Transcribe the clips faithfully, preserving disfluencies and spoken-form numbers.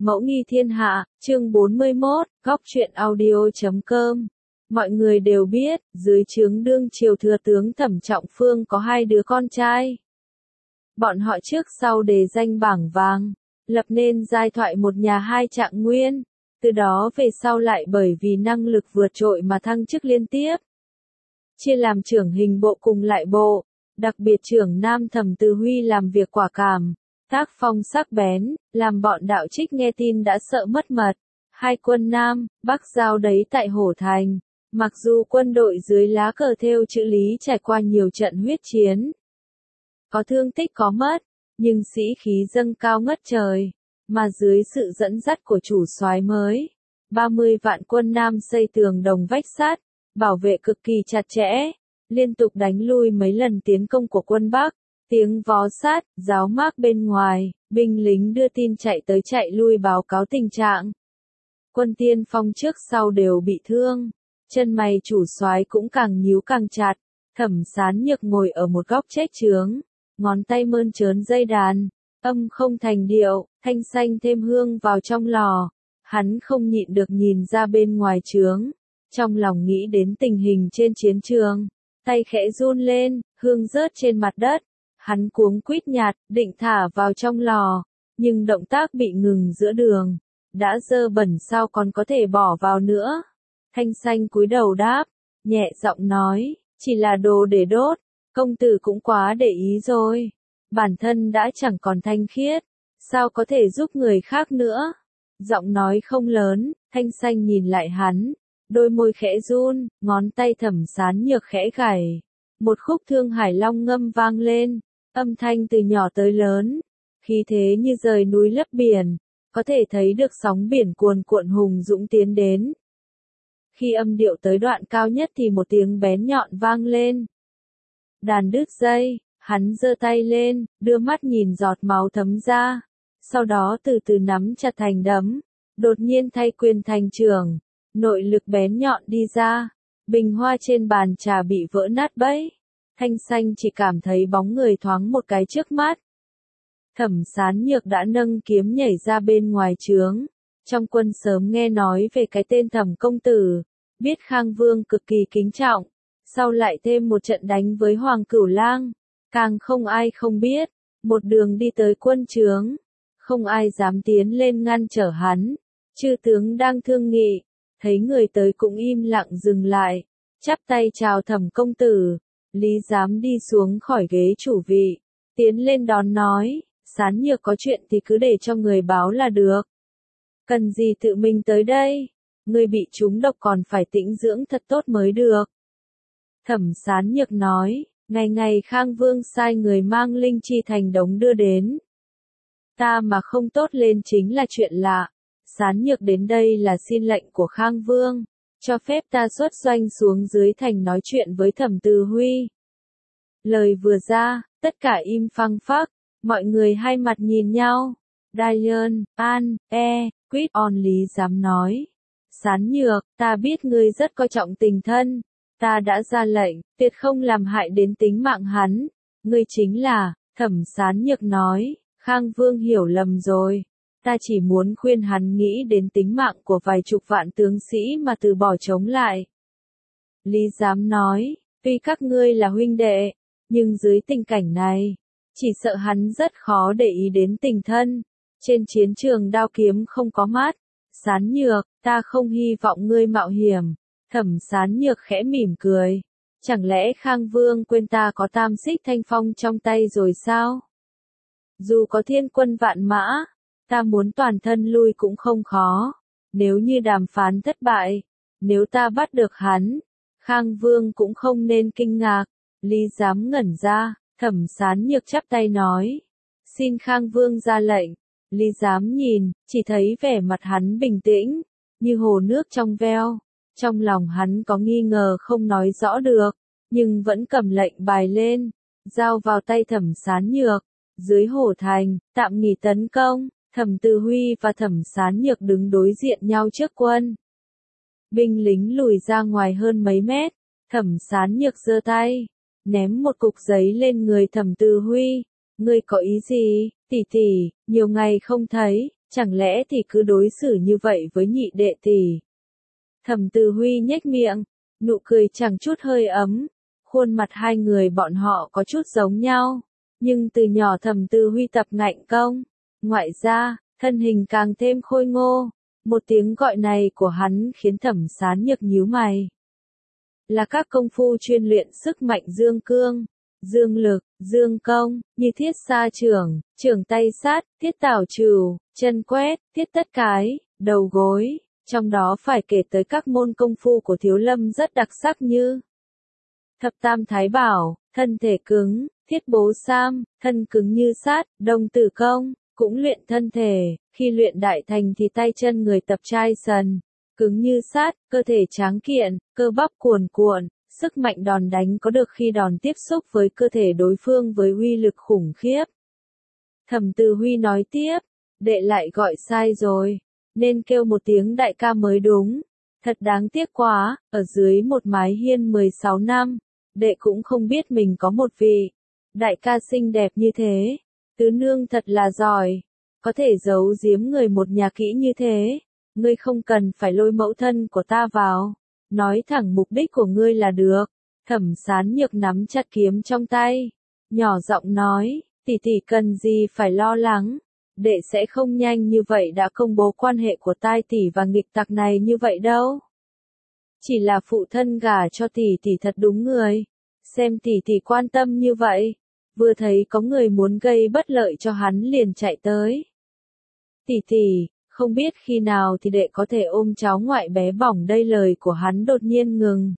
Mẫu nghi thiên hạ, chương bốn mươi mốt, góc truyện audio chấm com. Mọi người đều biết, dưới trướng đương triều thừa tướng Thẩm Trọng Phương có hai đứa con trai. Bọn họ trước sau đề danh bảng vàng, lập nên giai thoại một nhà hai trạng nguyên, từ đó về sau lại bởi vì năng lực vượt trội mà thăng chức liên tiếp. Chia làm trưởng hình bộ cùng lại bộ, đặc biệt trưởng Nam Thẩm Từ Huy làm việc quả cảm, tác phong sắc bén, làm bọn đạo trích nghe tin đã sợ mất mật. Hai quân Nam, Bắc giao đấy tại Hổ Thành, mặc dù quân đội dưới lá cờ thêu chữ Lý trải qua nhiều trận huyết chiến, có thương tích có mất, nhưng sĩ khí dâng cao ngất trời, mà dưới sự dẫn dắt của chủ soái mới, ba mươi vạn quân Nam xây tường đồng vách sắt, bảo vệ cực kỳ chặt chẽ, liên tục đánh lui mấy lần tiến công của quân Bắc. Tiếng vó sát, giáo mác bên ngoài, binh lính đưa tin chạy tới chạy lui báo cáo tình trạng. Quân tiên phong trước sau đều bị thương, chân mày chủ soái cũng càng nhíu càng chặt. Thẩm Sán Nhược ngồi ở một góc trách trướng, ngón tay mơn trớn dây đàn, âm không thành điệu, thanh xanh thêm hương vào trong lò. Hắn không nhịn được nhìn ra bên ngoài trướng, trong lòng nghĩ đến tình hình trên chiến trường, tay khẽ run lên, hương rớt trên mặt đất. Hắn cuống quýt nhạt, định thả vào trong lò, nhưng động tác bị ngừng giữa đường. Đã dơ bẩn sao còn có thể bỏ vào nữa? Thanh xanh cúi đầu đáp, nhẹ giọng nói, chỉ là đồ để đốt, công tử cũng quá để ý rồi. Bản thân đã chẳng còn thanh khiết, sao có thể giúp người khác nữa? Giọng nói không lớn, thanh xanh nhìn lại hắn, đôi môi khẽ run, ngón tay Thẩm Sán Nhược khẽ gảy. Một khúc Thương Hải Long ngâm vang lên. Âm thanh từ nhỏ tới lớn, khí thế như rời núi lấp biển, có thể thấy được sóng biển cuồn cuộn hùng dũng tiến đến. Khi âm điệu tới đoạn cao nhất thì một tiếng bén nhọn vang lên. Đàn đứt dây, hắn giơ tay lên, đưa mắt nhìn giọt máu thấm ra, sau đó từ từ nắm chặt thành đấm, đột nhiên thay quyền thành trưởng, nội lực bén nhọn đi ra, bình hoa trên bàn trà bị vỡ nát bấy. Thanh xanh chỉ cảm thấy bóng người thoáng một cái trước mắt. Thẩm Sán Nhược đã nâng kiếm nhảy ra bên ngoài trướng. Trong quân sớm nghe nói về cái tên Thẩm công tử, biết Khang Vương cực kỳ kính trọng, sau lại thêm một trận đánh với Hoàng Cửu Lang, càng không ai không biết, một đường đi tới quân trướng, không ai dám tiến lên ngăn trở hắn. Chư tướng đang thương nghị, thấy người tới cũng im lặng dừng lại, chắp tay chào Thẩm công tử. Lý dám đi xuống khỏi ghế chủ vị, tiến lên đón nói, Sán Nhược có chuyện thì cứ để cho người báo là được. Cần gì tự mình tới đây, người bị trúng độc còn phải tĩnh dưỡng thật tốt mới được. Thẩm Sán Nhược nói, ngày ngày Khang Vương sai người mang linh chi thành đống đưa đến. Ta mà không tốt lên chính là chuyện lạ, Sán Nhược đến đây là xin lệnh của Khang Vương, cho phép ta xuất doanh xuống dưới thành nói chuyện với Thẩm Từ Huy. Lời vừa ra, tất cả im phăng phắc, mọi người hai mặt nhìn nhau. Diane, An, E, Quýt On Lý dám nói. Sán Nhược, ta biết ngươi rất coi trọng tình thân, ta đã ra lệnh, tuyệt không làm hại đến tính mạng hắn. Ngươi chính là, Thẩm Sán Nhược nói, Khang Vương hiểu lầm rồi. Ta chỉ muốn khuyên hắn nghĩ đến tính mạng của vài chục vạn tướng sĩ mà từ bỏ chống lại. Lý dám nói, tuy các ngươi là huynh đệ, nhưng dưới tình cảnh này, chỉ sợ hắn rất khó để ý đến tình thân. Trên chiến trường đao kiếm không có mắt. Sán Nhược, ta không hy vọng ngươi mạo hiểm. Thẩm Sán Nhược khẽ mỉm cười. Chẳng lẽ Khang Vương quên ta có tam xích thanh phong trong tay rồi sao? Dù có thiên quân vạn mã, ta muốn toàn thân lui cũng không khó. Nếu như đàm phán thất bại, nếu ta bắt được hắn, Khang Vương cũng không nên kinh ngạc. Lý dám ngẩn ra, Thẩm Sán Nhược chắp tay nói, xin Khang Vương ra lệnh. Lý dám nhìn, chỉ thấy vẻ mặt hắn bình tĩnh, như hồ nước trong veo. Trong lòng hắn có nghi ngờ không nói rõ được, nhưng vẫn cầm lệnh bài lên, giao vào tay Thẩm Sán Nhược. Dưới Hổ Thành, tạm nghỉ tấn công. Thẩm Từ Huy và Thẩm Sán Nhược đứng đối diện nhau trước quân. Binh lính lùi ra ngoài hơn mấy mét, Thẩm Sán Nhược giơ tay, ném một cục giấy lên người Thẩm Từ Huy. Ngươi có ý gì, tỷ tỷ, nhiều ngày không thấy, Chẳng lẽ thì cứ đối xử như vậy với nhị đệ tỷ? Thẩm Từ Huy nhếch miệng, nụ cười chẳng chút hơi ấm. Khuôn mặt hai người bọn họ có chút giống nhau, nhưng từ nhỏ Thẩm Từ Huy tập ngạnh công, ngoại ra, thân hình càng thêm khôi ngô. Một tiếng gọi này của hắn khiến Thẩm Sán Nhược nhíu mày. Là các công phu chuyên luyện sức mạnh dương cương, dương lực, dương công, như thiết sa trưởng, trưởng tay sát, thiết tảo trù, chân quét, thiết tất cái, đầu gối, trong đó phải kể tới các môn công phu của Thiếu Lâm rất đặc sắc như Thập Tam Thái Bảo, thân thể cứng, thiết bố sam, thân cứng như sát, đồng tử công, cũng luyện thân thể, khi luyện đại thành thì tay chân người tập trai sần, cứng như sát, cơ thể tráng kiện, cơ bắp cuồn cuộn, sức mạnh đòn đánh có được khi đòn tiếp xúc với cơ thể đối phương với uy lực khủng khiếp. Thẩm Từ Huy nói tiếp, đệ lại gọi sai rồi, nên kêu một tiếng đại ca mới đúng. Thật đáng tiếc quá, ở dưới một mái hiên mười sáu năm, đệ cũng không biết mình có một vị đại ca xinh đẹp như thế. Tứ nương thật là giỏi, có thể giấu giếm người một nhà kỹ như thế. Ngươi không cần phải lôi mẫu thân của ta vào, nói thẳng mục đích của ngươi là được. Thẩm Sán Nhược nắm chặt kiếm trong tay, nhỏ giọng nói, tỷ tỷ cần gì phải lo lắng, đệ sẽ không nhanh như vậy đã công bố quan hệ của tai tỷ và nghịch tặc này như vậy đâu. Chỉ là phụ thân gả cho tỷ tỷ thật đúng người, xem tỷ tỷ quan tâm như vậy, vừa thấy có người muốn gây bất lợi cho hắn liền chạy tới. Tỷ tỷ, không biết khi nào thì đệ có thể ôm cháu ngoại bé bỏng đây, lời của hắn đột nhiên ngừng.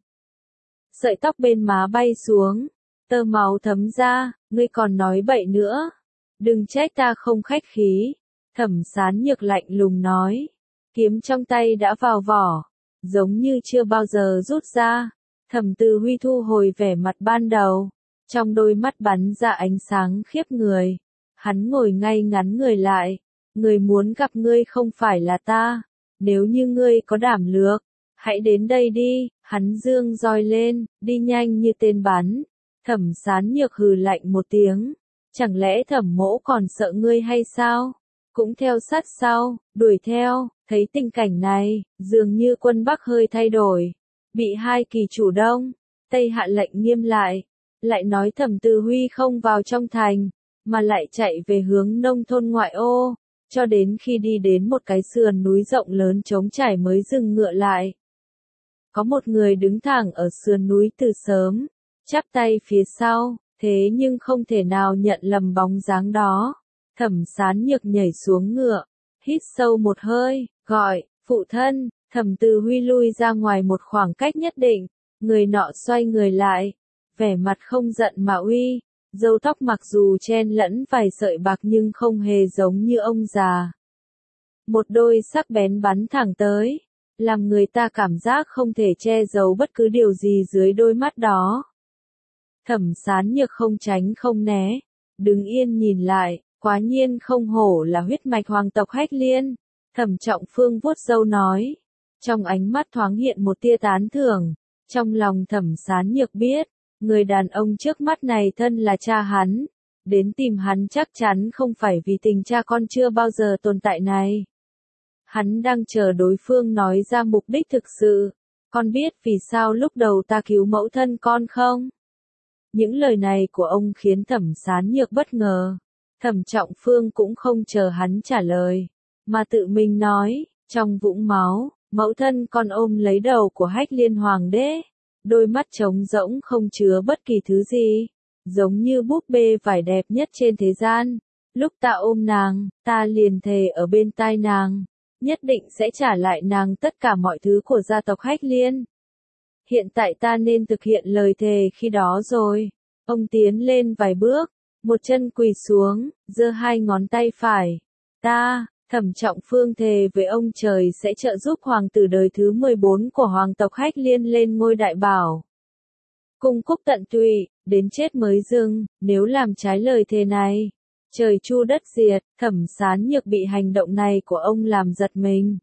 Sợi tóc bên má bay xuống, tơ máu thấm ra, ngươi còn nói bậy nữa. Đừng trách ta không khách khí. Thẩm Sán Nhược lạnh lùng nói. Kiếm trong tay đã vào vỏ, giống như chưa bao giờ rút ra. Thẩm Từ Huy thu hồi vẻ mặt ban đầu, trong đôi mắt bắn ra ánh sáng khiếp người. Hắn ngồi ngay ngắn người lại. Người muốn gặp ngươi không phải là ta, nếu như ngươi có đảm lược, hãy đến đây đi. Hắn giương roi lên, đi nhanh như tên bắn. Thẩm Sán Nhược hừ lạnh một tiếng, chẳng lẽ Thẩm mỗ còn sợ ngươi hay sao? Cũng theo sát sau, đuổi theo. Thấy tình cảnh này, dường như quân Bắc hơi thay đổi, bị hai kỳ chủ Đông, Tây hạ lệnh nghiêm lại, lại nói Thẩm Từ Huy không vào trong thành, mà lại chạy về hướng nông thôn ngoại ô, cho đến khi đi đến một cái sườn núi rộng lớn trống trải mới dừng ngựa lại. Có một người đứng thẳng ở sườn núi từ sớm, chắp tay phía sau, thế nhưng không thể nào nhận lầm bóng dáng đó. Thẩm Sán Nhược nhảy xuống ngựa, hít sâu một hơi, gọi, phụ thân. Thẩm Từ Huy lui ra ngoài một khoảng cách nhất định, người nọ xoay người lại, vẻ mặt không giận mà uy, râu tóc mặc dù chen lẫn vài sợi bạc nhưng không hề giống như ông già. Một đôi sắc bén bắn thẳng tới, làm người ta cảm giác không thể che giấu bất cứ điều gì dưới đôi mắt đó. Thẩm Sán Nhược không tránh không né, đứng yên nhìn lại, quá nhiên không hổ là huyết mạch hoàng tộc Hách Liên. Thẩm Trọng Phương vuốt râu nói, trong ánh mắt thoáng hiện một tia tán thưởng. Trong lòng Thẩm Sán Nhược biết, người đàn ông trước mắt này thân là cha hắn, đến tìm hắn chắc chắn không phải vì tình cha con chưa bao giờ tồn tại này. Hắn đang chờ đối phương nói ra mục đích thực sự. Con biết vì sao lúc đầu ta cứu mẫu thân con không? Những lời này của ông khiến Thẩm Sán Nhược bất ngờ. Thẩm Trọng Phương cũng không chờ hắn trả lời, mà tự mình nói, trong vũng máu, mẫu thân con ôm lấy đầu của Hách Liên Hoàng đế, đôi mắt trống rỗng không chứa bất kỳ thứ gì, giống như búp bê vải đẹp nhất trên thế gian. Lúc ta ôm nàng, ta liền thề ở bên tai nàng, nhất định sẽ trả lại nàng tất cả mọi thứ của gia tộc Hách Liên. Hiện tại ta nên thực hiện lời thề khi đó rồi. Ông tiến lên vài bước, một chân quỳ xuống, giơ hai ngón tay phải. Ta, Thẩm Trọng Phương thề với ông trời sẽ trợ giúp hoàng tử đời thứ mười bốn của hoàng tộc Hách Liên lên ngôi đại bảo. Cung cúc tận tụy, đến chết mới dừng, nếu làm trái lời thề này, trời chu đất diệt. Thẩm Sán Nhược bị hành động này của ông làm giật mình.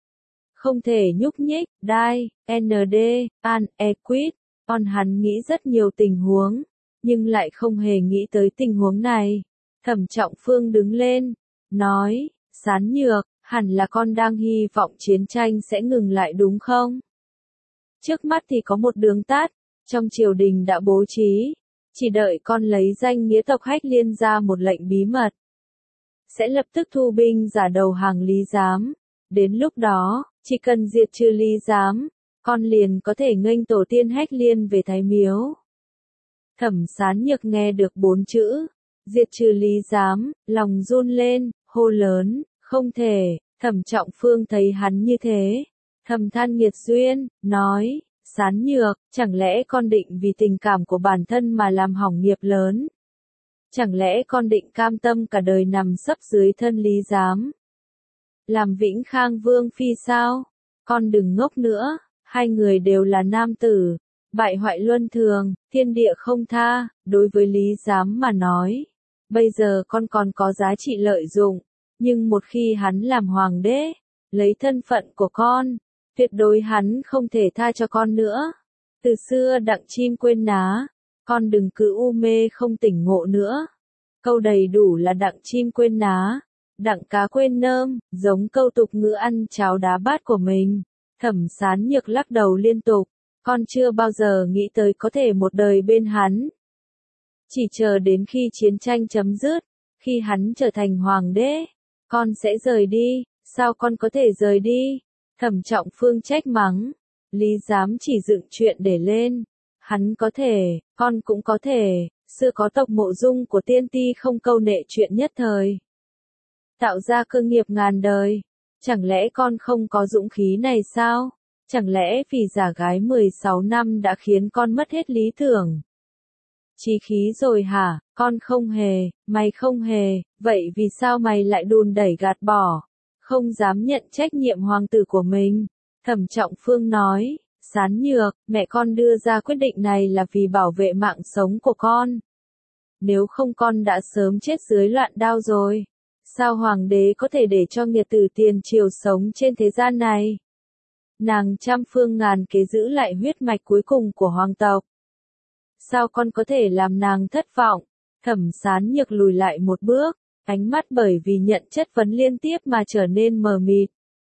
Không thể nhúc nhích, die, en đê, an, equit, on hắn nghĩ rất nhiều tình huống, nhưng lại không hề nghĩ tới tình huống này. Thẩm Trọng Phương đứng lên, nói, Sán Nhược, hẳn là con đang hy vọng chiến tranh sẽ ngừng lại đúng không? Trước mắt thì có một đường tắt, trong triều đình đã bố trí, chỉ đợi con lấy danh nghĩa tộc Hách Liên ra một lệnh bí mật. Sẽ lập tức thu binh giả đầu hàng Lý Giám. Đến lúc đó, chỉ cần diệt trừ Lý Giám, con liền có thể nghênh tổ tiên Hách Liên về Thái Miếu. Thẩm Sán Nhược nghe được bốn chữ, diệt trừ Lý Giám, lòng run lên, hô lớn, không thể. Thẩm Trọng Phương thấy hắn như thế, thầm than nghiệt duyên, nói, Sán Nhược, chẳng lẽ con định vì tình cảm của bản thân mà làm hỏng nghiệp lớn? Chẳng lẽ con định cam tâm cả đời nằm sấp dưới thân Lý Giám? Làm Vĩnh Khang Vương phi sao? Con đừng ngốc nữa, hai người đều là nam tử, bại hoại luân thường, thiên địa không tha, đối với Lý Giám mà nói. Bây giờ con còn có giá trị lợi dụng, nhưng một khi hắn làm hoàng đế, lấy thân phận của con, tuyệt đối hắn không thể tha cho con nữa. Từ xưa đặng chim quên ná, con đừng cứ u mê không tỉnh ngộ nữa. Câu đầy đủ là đặng chim quên ná, đặng cá quên nơm, giống câu tục ngữ ăn cháo đá bát của mình. Thẩm Sán Nhược lắc đầu liên tục, con chưa bao giờ nghĩ tới có thể một đời bên hắn. Chỉ chờ đến khi chiến tranh chấm dứt, khi hắn trở thành hoàng đế, con sẽ rời đi. Sao con có thể rời đi? Thẩm Trọng Phương trách mắng. Lý Giám chỉ dựng chuyện để lên. Hắn có thể, con cũng có thể. Xưa có tộc Mộ Dung của tiên ti không câu nệ chuyện nhất thời, tạo ra cơ nghiệp ngàn đời. Chẳng lẽ con không có dũng khí này sao? Chẳng lẽ vì giả gái mười sáu năm đã khiến con mất hết lý tưởng, chí khí rồi hả? Con không hề, mày không hề, vậy vì sao mày lại đùn đẩy gạt bỏ, không dám nhận trách nhiệm hoàng tử của mình? Thẩm Trọng Phương nói, Sán Nhược, mẹ con đưa ra quyết định này là vì bảo vệ mạng sống của con. Nếu không con đã sớm chết dưới loạn đao rồi. Sao hoàng đế có thể để cho nghiệt tử tiền triều sống trên thế gian này? Nàng trăm phương ngàn kế giữ lại huyết mạch cuối cùng của hoàng tộc. Sao con có thể làm nàng thất vọng? Thẩm Sán Nhược lùi lại một bước, ánh mắt bởi vì nhận chất vấn liên tiếp mà trở nên mờ mịt.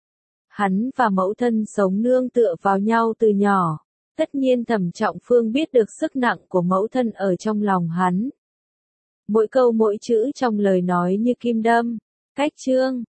Hắn và mẫu thân sống nương tựa vào nhau từ nhỏ. Tất nhiên Thẩm Trọng Phương biết được sức nặng của mẫu thân ở trong lòng hắn. Mỗi câu mỗi chữ trong lời nói như kim đâm. Cách chương